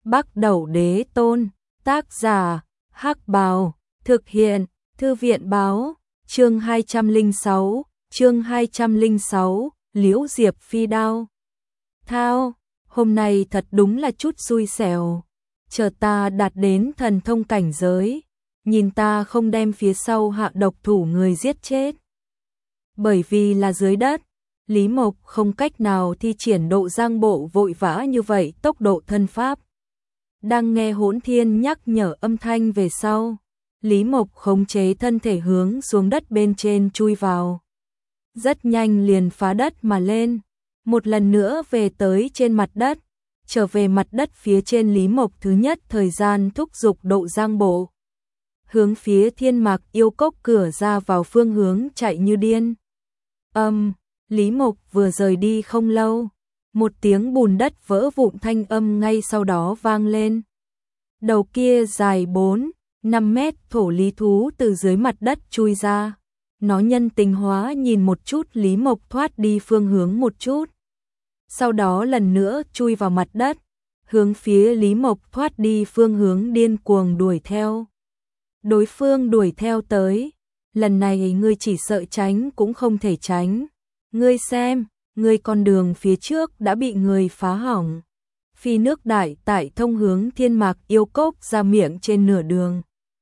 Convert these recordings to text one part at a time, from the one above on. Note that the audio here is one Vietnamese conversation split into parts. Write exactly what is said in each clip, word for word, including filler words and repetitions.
Bắc Đẩu Đế Tôn, tác giả, Hắc Bào, thực hiện, Thư viện báo, chương hai trăm lẻ sáu, chương hai trăm lẻ sáu, Liễu Diệp phi đao. Thao, hôm nay thật đúng là chút xui xẻo, chờ ta đạt đến thần thông cảnh giới, nhìn ta không đem phía sau hạ độc thủ người giết chết. Bởi vì là dưới đất, Lý Mộc không cách nào thi triển độ giang bộ vội vã như vậy tốc độ thân pháp. Đang nghe Hỗn Thiên nhắc nhở âm thanh về sau, Lý Mộc khống chế thân thể hướng xuống đất bên trên chui vào. Rất nhanh liền phá đất mà lên, một lần nữa về tới trên mặt đất, trở về mặt đất phía trên Lý Mộc thứ nhất thời gian thúc giục độ giang bộ. Hướng phía Thiên Mạc Yêu Cốc cửa ra vào phương hướng chạy như điên. Âm, Lý Mộc vừa rời đi không lâu, một tiếng bùn đất vỡ vụn thanh âm ngay sau đó vang lên. Đầu kia dài bốn, năm mét thổ lý thú từ dưới mặt đất chui ra. Nó nhân tính hóa nhìn một chút Lý Mộc thoát đi phương hướng một chút. Sau đó lần nữa chui vào mặt đất, hướng phía Lý Mộc thoát đi phương hướng điên cuồng đuổi theo. Đối phương đuổi theo tới, lần này ngươi chỉ sợ tránh cũng không thể tránh. Ngươi xem, ngươi con đường phía trước đã bị người phá hỏng. Phi nước đại tại thông hướng Thiên Mạc Yêu Cốc ra miệng trên nửa đường.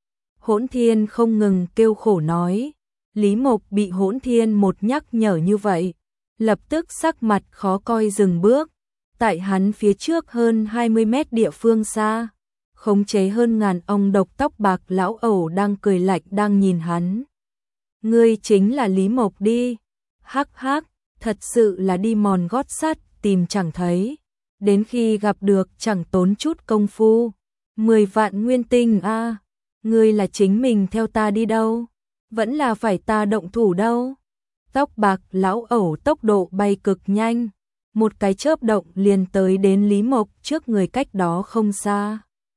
Hỗn Thiên không ngừng kêu khổ nói. Lý Mộc bị Hỗn Thiên một nhắc nhở như vậy, lập tức sắc mặt khó coi dừng bước. Tại hắn phía trước hơn hai mươi mét địa phương xa, khống chế hơn ngàn ong độc tóc bạc lão ẩu đang cười lạnh đang nhìn hắn. Ngươi chính là Lý Mộc đi. Hắc hắc, thật sự là đi mòn gót sắt tìm chẳng thấy, đến khi gặp được chẳng tốn chút công phu. Mười vạn nguyên tinh a, à, ngươi là chính mình theo ta đi đâu, vẫn là phải ta động thủ đâu. Tóc bạc lão ẩu tốc độ bay cực nhanh, một cái chớp động liền tới đến Lý Mộc trước người cách đó không xa.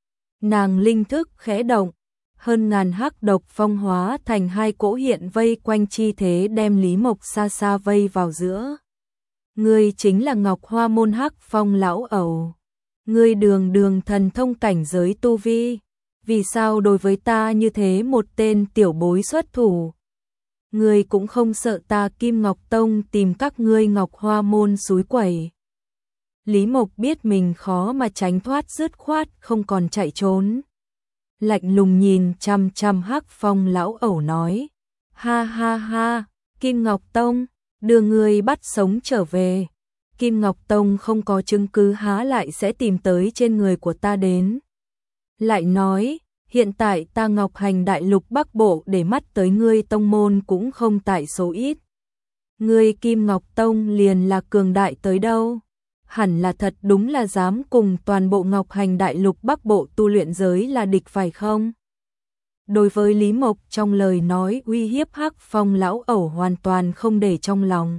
Nàng linh thức khẽ động, hơn ngàn hắc độc phong hóa thành hai cỗ hiện vây quanh chi thế đem Lý Mộc xa xa vây vào giữa. Ngươi chính là Ngọc Hoa môn Hắc Phong lão ẩu. Ngươi đường đường thần thông cảnh giới tu vi, vì sao đối với ta như thế một tên tiểu bối xuất thủ? Ngươi cũng không sợ ta Kim Ngọc Tông tìm các ngươi Ngọc Hoa môn xúi quẩy. Lý Mộc biết mình khó mà tránh thoát dứt khoát không còn chạy trốn. Lạnh lùng nhìn chằm chằm Hắc Phong lão ẩu nói. Ha ha ha, Kim Ngọc Tông, đưa người bắt sống trở về. Kim Ngọc Tông không có chứng cứ há lại sẽ tìm tới trên người của ta đến. Lại nói, hiện tại ta Ngọc Hành đại lục Bắc Bộ để mắt tới ngươi tông môn cũng không tại số ít. Ngươi Kim Ngọc Tông liền là cường đại tới đâu? Hẳn là thật đúng là dám cùng toàn bộ Ngọc Hành đại lục Bắc Bộ tu luyện giới là địch phải không? Đối với Lý Mộc trong lời nói uy hiếp Hắc Phong lão ẩu hoàn toàn không để trong lòng.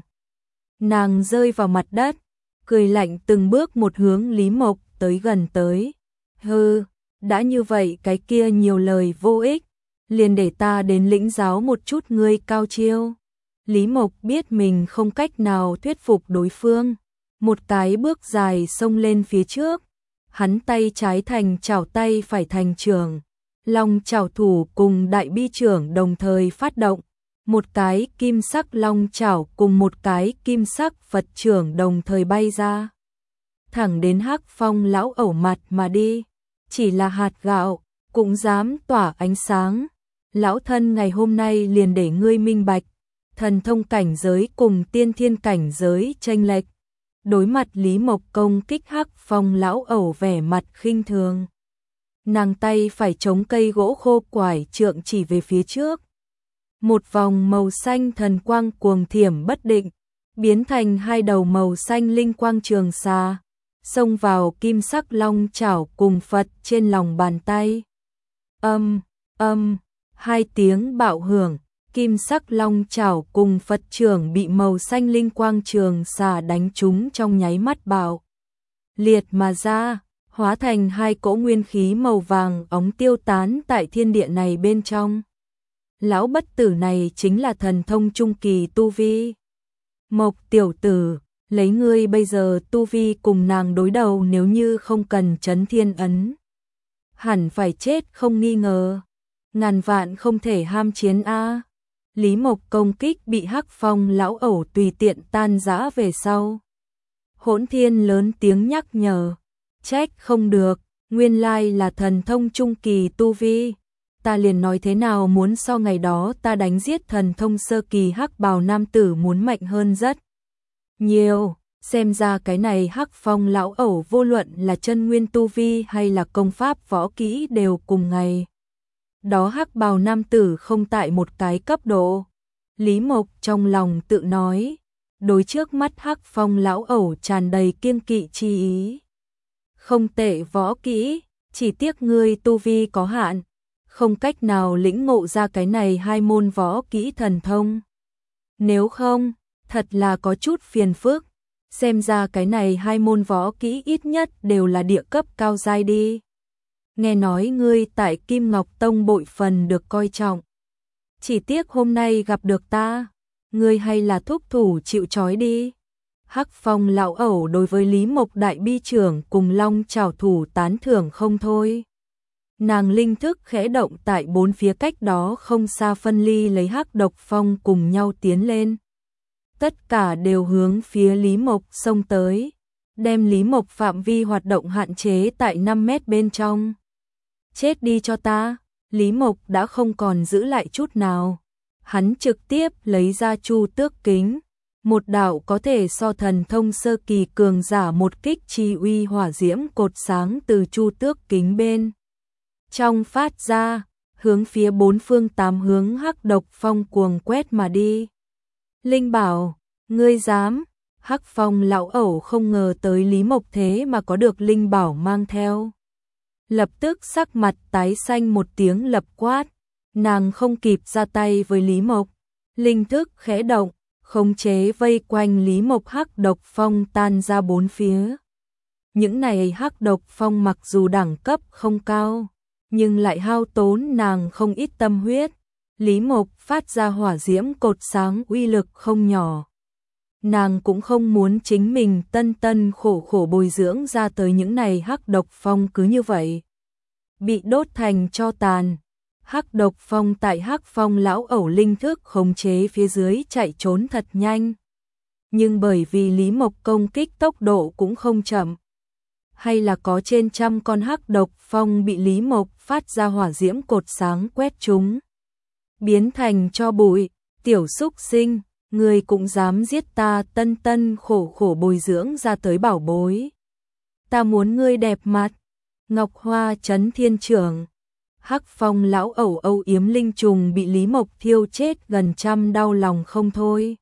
Nàng rơi vào mặt đất, cười lạnh từng bước một hướng Lý Mộc tới gần tới. Hừ, đã như vậy cái kia nhiều lời vô ích, liền để ta đến lĩnh giáo một chút ngươi cao chiêu. Lý Mộc biết mình không cách nào thuyết phục đối phương. Một cái bước dài xông lên phía trước, hắn tay trái thành chảo tay phải thành trưởng, long chảo thủ cùng đại bi trưởng đồng thời phát động, một cái kim sắc long chảo cùng một cái kim sắc Phật trưởng đồng thời bay ra, thẳng đến Hắc Phong lão ẩu mặt mà đi. Chỉ là hạt gạo cũng dám tỏa ánh sáng. Lão thân ngày hôm nay liền để ngươi minh bạch, thần thông cảnh giới cùng tiên thiên cảnh giới chênh lệch. Đối mặt Lý Mộc công kích Hắc Phong lão ẩu vẻ mặt khinh thường. Nàng tay phải chống cây gỗ khô quải trượng chỉ về phía trước. Một vòng màu xanh thần quang cuồng thiểm bất định, biến thành hai đầu màu xanh linh quang trường xà, xông vào kim sắc long chảo cùng Phật trên lòng bàn tay. Âm, âm, hai tiếng bạo hưởng. Kim sắc long chảo cùng Phật trưởng bị màu xanh linh quang trường xà đánh trúng trong nháy mắt bạo liệt mà ra, hóa thành hai cỗ nguyên khí màu vàng óng tiêu tán tại thiên địa này bên trong. Lão bất tử này chính là thần thông trung kỳ tu vi. Mộc tiểu tử, lấy ngươi bây giờ tu vi cùng nàng đối đầu, nếu như không cần chấn thiên ấn, hẳn phải chết không nghi ngờ. Ngàn vạn không thể ham chiến a. Lý Mộc công kích bị Hắc Phong lão ẩu tùy tiện tan rã về sau. Hỗn Thiên lớn tiếng nhắc nhở, trách không được, nguyên lai là thần thông trung kỳ tu vi. Ta liền nói thế nào muốn so ngày đó ta đánh giết thần thông sơ kỳ hắc bào nam tử muốn mạnh hơn rất nhiều. Xem ra cái này Hắc Phong lão ẩu vô luận là chân nguyên tu vi hay là công pháp võ kỹ đều cùng ngày đó hắc bào nam tử không tại một cái cấp độ. Lý Mộc trong lòng tự nói, đối trước mắt Hắc Phong lão ẩu tràn đầy kiêng kỵ chi ý. Không tệ võ kỹ, chỉ tiếc ngươi tu vi có hạn, không cách nào lĩnh ngộ ra cái này hai môn võ kỹ thần thông. Nếu không, thật là có chút phiền phức. Xem ra cái này hai môn võ kỹ ít nhất đều là địa cấp cao giai đi. Nghe nói ngươi tại Kim Ngọc Tông bội phần được coi trọng. Chỉ tiếc hôm nay gặp được ta, ngươi hay là thúc thủ chịu trói đi. Hắc Phong lão ẩu đối với Lý Mộc đại bi trưởng cùng long trảo thủ tán thưởng không thôi. Nàng linh thức khẽ động tại bốn phía cách đó không xa phân ly lấy Hắc Độc Phong cùng nhau tiến lên. Tất cả đều hướng phía Lý Mộc xông tới, đem Lý Mộc phạm vi hoạt động hạn chế tại năm mét bên trong. Chết đi cho ta, Lý Mộc đã không còn giữ lại chút nào. Hắn trực tiếp lấy ra Chu Tước Kính, một đạo có thể so thần thông sơ kỳ cường giả một kích chi uy hỏa diễm cột sáng từ Chu Tước Kính bên trong phát ra, hướng phía bốn phương tám hướng Hắc Độc Phong cuồng quét mà đi. Linh bảo, ngươi dám? Hắc Phong lão ẩu không ngờ tới Lý Mộc thế mà có được linh bảo mang theo. Lập tức sắc mặt tái xanh một tiếng lập quát, nàng không kịp ra tay với Lý Mộc, linh thức khẽ động, khống chế vây quanh Lý Mộc Hắc Độc Phong tan ra bốn phía. Những này Hắc Độc Phong mặc dù đẳng cấp không cao, nhưng lại hao tốn nàng không ít tâm huyết. Lý Mộc phát ra hỏa diễm cột sáng uy lực không nhỏ. Nàng cũng không muốn chính mình tân tân khổ khổ bồi dưỡng ra tới những này Hắc Độc Phong cứ như vậy bị đốt thành tro tàn. Hắc Độc Phong tại Hắc Phong lão ẩu linh thức khống chế phía dưới chạy trốn thật nhanh. Nhưng bởi vì Lý Mộc công kích tốc độ cũng không chậm, hay là có trên trăm con Hắc Độc Phong bị Lý Mộc phát ra hỏa diễm cột sáng quét chúng, biến thành tro bụi. Tiểu xúc sinh, ngươi cũng dám giết ta tân tân khổ khổ bồi dưỡng ra tới bảo bối. Ta muốn ngươi đẹp mặt. Ngọc Hoa Chấn Thiên Trưởng. Hắc Phong lão ẩu âu yếm linh trùng bị Lý Mộc thiêu chết gần trăm, đau lòng không thôi.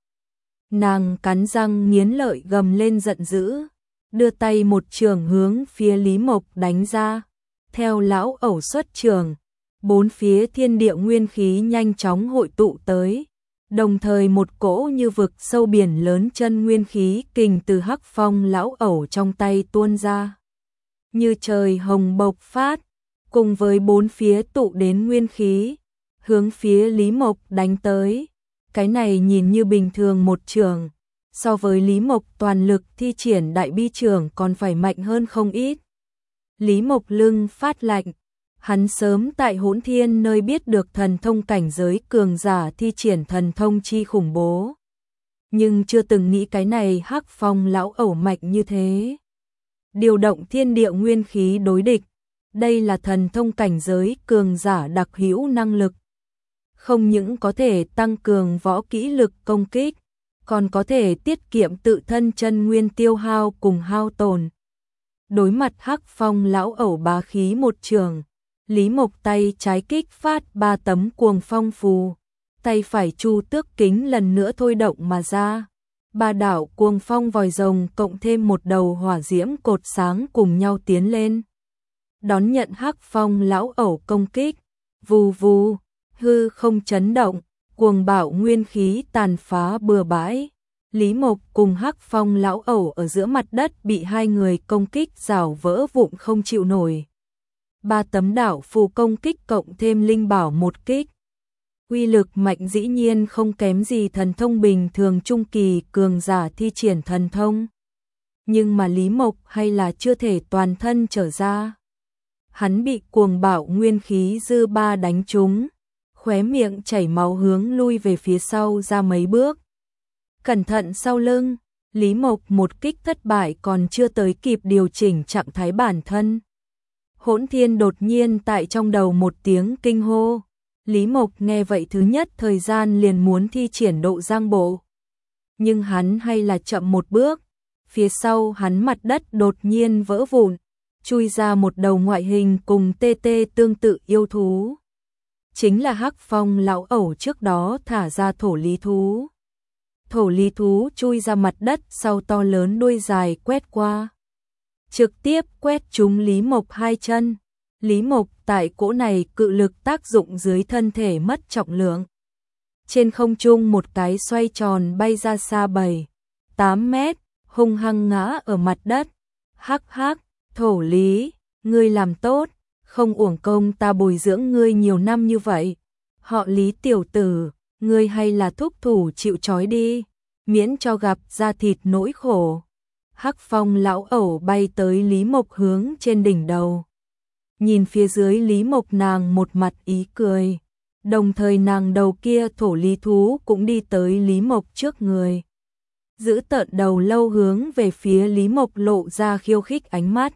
Nàng cắn răng nghiến lợi gầm lên giận dữ, đưa tay một trường hướng phía Lý Mộc đánh ra. Theo lão ẩu xuất trường, bốn phía thiên địa nguyên khí nhanh chóng hội tụ tới, đồng thời một cỗ như vực sâu biển lớn chân nguyên khí kình từ Hắc Phong lão ẩu trong tay tuôn ra, như trời hồng bộc phát, cùng với bốn phía tụ đến nguyên khí, hướng phía Lý Mộc đánh tới. Cái này nhìn như bình thường một trường, so với Lý Mộc toàn lực thi triển đại bi trường còn phải mạnh hơn không ít. Lý Mộc lưng phát lạnh, hắn sớm tại Hỗn Thiên nơi biết được thần thông cảnh giới cường giả thi triển thần thông chi khủng bố, nhưng chưa từng nghĩ cái này Hắc Phong lão ẩu mạnh như thế. Điều động thiên địa nguyên khí đối địch, đây là thần thông cảnh giới cường giả đặc hữu năng lực. Không những có thể tăng cường võ kỹ lực công kích, còn có thể tiết kiệm tự thân chân nguyên tiêu hao cùng hao tổn. Đối mặt Hắc Phong lão ẩu bá khí một trường, Lý Mộc tay trái kích phát ba tấm cuồng phong phù, tay phải Chu Tước Kính lần nữa thôi động mà ra. Ba đạo cuồng phong vòi rồng cộng thêm một đầu hỏa diễm cột sáng cùng nhau tiến lên, đón nhận Hắc Phong lão ẩu công kích. Vù vù, hư không chấn động, cuồng bạo nguyên khí tàn phá bừa bãi. Lý Mộc cùng Hắc Phong lão ẩu ở giữa mặt đất bị hai người công kích rào vỡ vụn không chịu nổi. Ba tấm đạo phù công kích cộng thêm linh bảo một kích, Uy lực mạnh dĩ nhiên không kém gì thần thông bình thường trung kỳ cường giả thi triển thần thông. Nhưng mà Lý Mộc hay là chưa thể toàn thân trở ra. Hắn bị cuồng bạo nguyên khí dư ba đánh trúng, khóe miệng chảy máu hướng lui về phía sau ra mấy bước. Cẩn thận sau lưng, Lý Mộc một kích thất bại còn chưa tới kịp điều chỉnh trạng thái bản thân. Hỗn Thiên đột nhiên tại trong đầu một tiếng kinh hô. Lý Mộc nghe vậy thứ nhất thời gian liền muốn thi triển độ giang bộ. Nhưng hắn hay là chậm một bước, phía sau hắn mặt đất đột nhiên vỡ vụn, chui ra một đầu ngoại hình cùng tê tê tương tự yêu thú. Chính là Hắc Phong lão ẩu trước đó thả ra thổ lý thú. Thổ lý thú chui ra mặt đất sau to lớn đuôi dài quét qua. Trực tiếp quét trúng Lý Mộc hai chân. Lý Mộc tại cỗ này cự lực tác dụng dưới thân thể mất trọng lượng. Trên không trung một cái xoay tròn bay ra xa bảy, tám mét, hung hăng ngã ở mặt đất. Hắc hắc, thổ lý, ngươi làm tốt, không uổng công ta bồi dưỡng ngươi nhiều năm như vậy. Họ Lý tiểu tử, ngươi hay là thúc thủ chịu trói đi, miễn cho gặp da thịt nỗi khổ. Hắc Phong lão ẩu bay tới Lý Mộc hướng trên đỉnh đầu. Nhìn phía dưới Lý Mộc nàng một mặt ý cười. Đồng thời nàng đầu kia thổ lý thú cũng đi tới Lý Mộc trước người. Giữ tợn đầu lâu hướng về phía Lý Mộc lộ ra khiêu khích ánh mắt.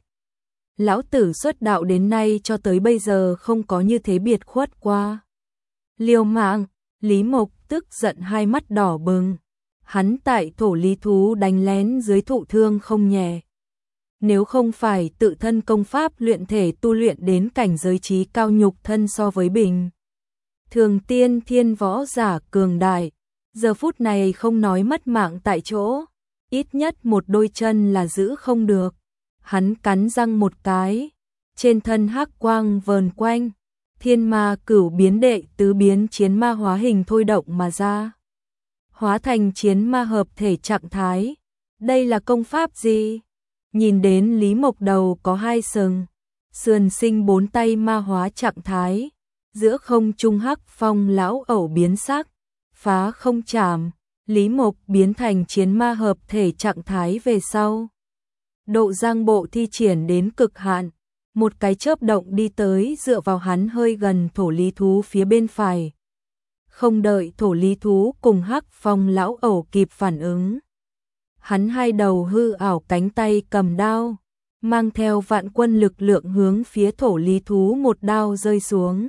Lão tử xuất đạo đến nay cho tới bây giờ không có như thế biệt khuất qua. Liều mạng, Lý Mộc tức giận hai mắt đỏ bừng. Hắn tại thổ lý thú đánh lén dưới thụ thương không nhẹ. Nếu không phải tự thân công pháp luyện thể tu luyện đến cảnh giới trí cao nhục thân so với bình thường tiên thiên võ giả cường đại, giờ phút này không nói mất mạng tại chỗ, ít nhất một đôi chân là giữ không được. Hắn cắn răng một cái, trên thân hắc quang vờn quanh, thiên ma cửu biến đệ tứ biến chiến ma hóa hình thôi động mà ra. Hóa thành chiến ma hợp thể trạng thái. Đây là công pháp gì? Nhìn đến Lý Mộc đầu có hai sừng, sườn sinh bốn tay ma hóa trạng thái, giữa không trung Hắc Phong lão ẩu biến sắc, phá không chạm, Lý Mộc biến thành chiến ma hợp thể trạng thái về sau. Độ giang bộ thi triển đến cực hạn, một cái chớp động đi tới dựa vào hắn hơi gần thổ lý thú phía bên phải. Không đợi thổ lý thú cùng Hắc Phong lão ẩu kịp phản ứng. Hắn hai đầu hư ảo cánh tay cầm đao, mang theo vạn quân lực lượng hướng phía thổ lý thú một đao rơi xuống.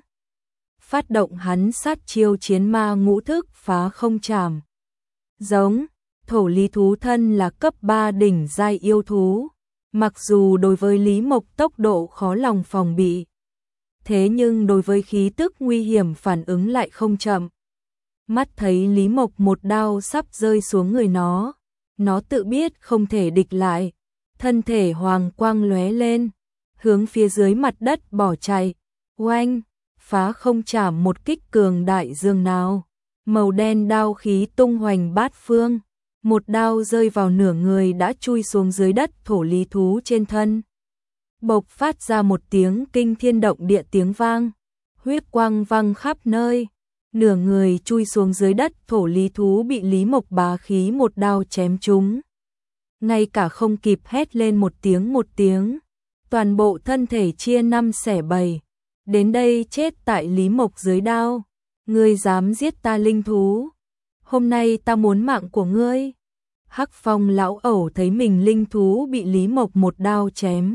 Phát động hắn sát chiêu chiến ma ngũ thức phá không chạm. Giống, thổ lý thú thân là cấp ba đỉnh giai yêu thú, mặc dù đối với Lý Mộc tốc độ khó lòng phòng bị. Thế nhưng đối với khí tức nguy hiểm phản ứng lại không chậm. Mắt thấy Lý Mộc một đao sắp rơi xuống người nó. Nó tự biết không thể địch lại, thân thể hoàng quang lóe lên, hướng phía dưới mặt đất bỏ chạy. Oanh, phá không chạm một kích cường đại dương nào. Màu đen đao khí tung hoành bát phương, một đao rơi vào nửa người đã chui xuống dưới đất thổ lý thú trên thân. Bộc phát ra một tiếng kinh thiên động địa tiếng vang, huyết quang văng khắp nơi. Nửa người chui xuống dưới đất thổ lý thú bị Lý Mộc bá khí một đao chém trúng. Ngay cả không kịp hét lên một tiếng một tiếng. Toàn bộ thân thể chia năm xẻ bảy. Đến đây chết tại Lý Mộc dưới đao. Ngươi dám giết ta linh thú. Hôm nay ta muốn mạng của ngươi. Hắc Phong lão ẩu thấy mình linh thú bị Lý Mộc một đao chém.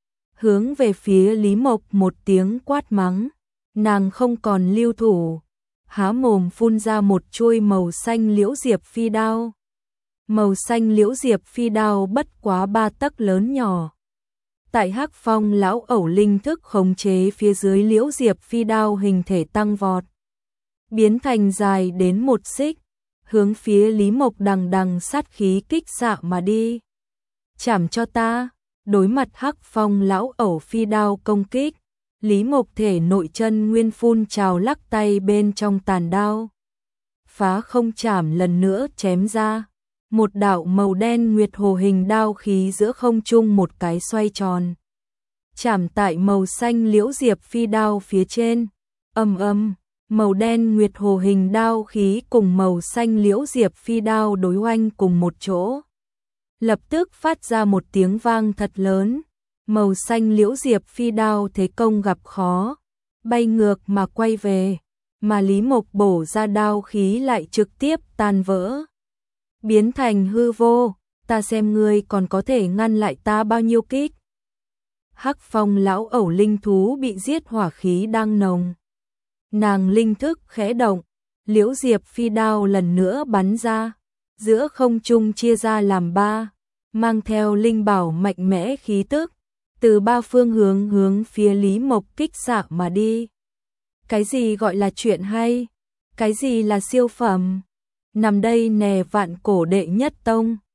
Hướng về phía Lý Mộc một tiếng quát mắng. Nàng không còn lưu thủ. Há mồm phun ra một chuôi màu xanh liễu diệp phi đao. Màu xanh liễu diệp phi đao bất quá ba tấc lớn nhỏ. Tại Hắc Phong lão ẩu linh thức khống chế phía dưới liễu diệp phi đao hình thể tăng vọt. Biến thành dài đến một xích, hướng phía Lý Mộc đằng đằng sát khí kích xạ mà đi. Chảm cho ta, đối mặt Hắc Phong lão ẩu phi đao công kích. Lý Mộc thể nội chân nguyên phun trào lắc tay bên trong tàn đao. Phá không chạm lần nữa chém ra. Một đạo màu đen nguyệt hồ hình đao khí giữa không trung một cái xoay tròn. Chạm tại màu xanh liễu diệp phi đao phía trên. Âm âm, Màu đen nguyệt hồ hình đao khí cùng màu xanh liễu diệp phi đao đối oanh cùng một chỗ. Lập tức phát ra một tiếng vang thật lớn, màu xanh liễu diệp phi đao thế công gặp khó, bay ngược mà quay về, mà Lý Mộc bổ ra đao khí lại trực tiếp tan vỡ, biến thành hư vô, ta xem ngươi còn có thể ngăn lại ta bao nhiêu kích. Hắc Phong lão ẩu linh thú bị giết hỏa khí đang nồng. Nàng linh thức khẽ động, liễu diệp phi đao lần nữa bắn ra, giữa không trung chia ra làm ba, mang theo linh bảo mạnh mẽ khí tức, từ ba phương hướng hướng phía Lý Mộc kích xạ mà đi. Cái gì gọi là chuyện hay? Cái gì là siêu phẩm? Nằm đây nè vạn cổ đệ nhất tông.